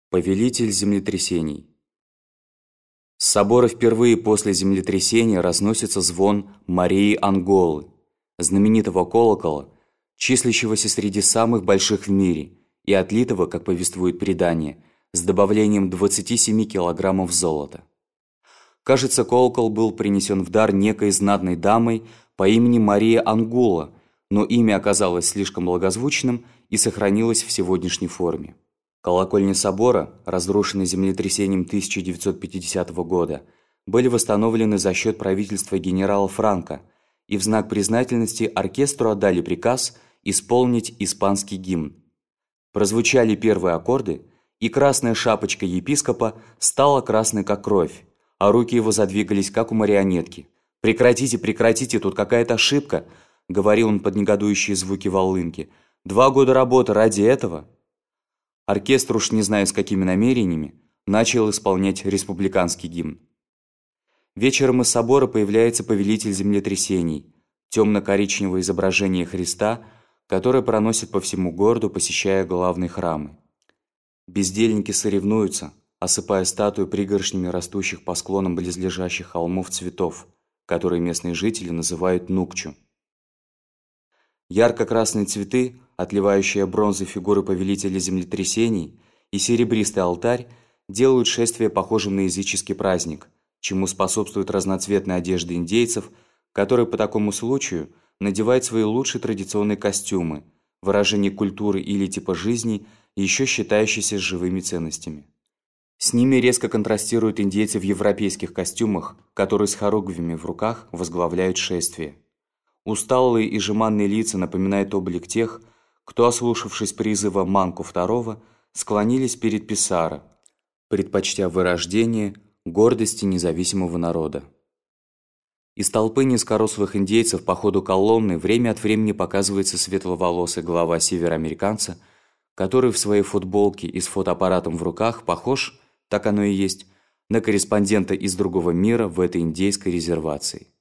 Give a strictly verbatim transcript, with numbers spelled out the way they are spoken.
Повелитель землетрясений. С собора впервые после землетрясения разносится звон Марии Анголы, знаменитого колокола, числящегося среди самых больших в мире и отлитого, как повествует предание, с добавлением двадцати семи килограммов золота. Кажется, колокол был принесен в дар некой знатной дамой по имени Мария Ангола, но имя оказалось слишком благозвучным и сохранилось в сегодняшней форме. Колокольни собора, разрушенные землетрясением тысяча девятьсот пятидесятого года, были восстановлены за счет правительства генерала Франко, и в знак признательности оркестру отдали приказ исполнить испанский гимн. Прозвучали первые аккорды, и красная шапочка епископа стала красной как кровь, а руки его задвигались как у марионетки. «Прекратите, прекратите, тут какая-то ошибка», — говорил он под негодующие звуки волынки. «Два года работы ради этого?» Оркестр, уж не знаю с какими намерениями, начал исполнять республиканский гимн. Вечером из собора появляется повелитель землетрясений, темно-коричневое изображение Христа, которое проносит по всему городу, посещая главные храмы. Бездельники соревнуются, осыпая статую пригоршнями растущих по склонам близлежащих холмов цветов, которые местные жители называют нукчу. Ярко-красные цветы, отливающие бронзой фигуры повелителя землетрясений, и серебристый алтарь делают шествие похожим на языческий праздник, чему способствуют разноцветные одежды индейцев, которые по такому случаю надевают свои лучшие традиционные костюмы, выражение культуры или типа жизни, еще считающиеся живыми ценностями. С ними резко контрастируют индейцы в европейских костюмах, которые с хоругвями в руках возглавляют шествие. Усталые и жеманные лица напоминают облик тех, кто, ослушавшись призыва Манку второго, склонились перед Писаро, предпочтя вырождение гордости независимого народа. Из толпы низкорослых индейцев по ходу колонны время от времени показывается светловолосый глава североамериканца, который в своей футболке и с фотоаппаратом в руках похож, так оно и есть, на корреспондента из другого мира в этой индейской резервации.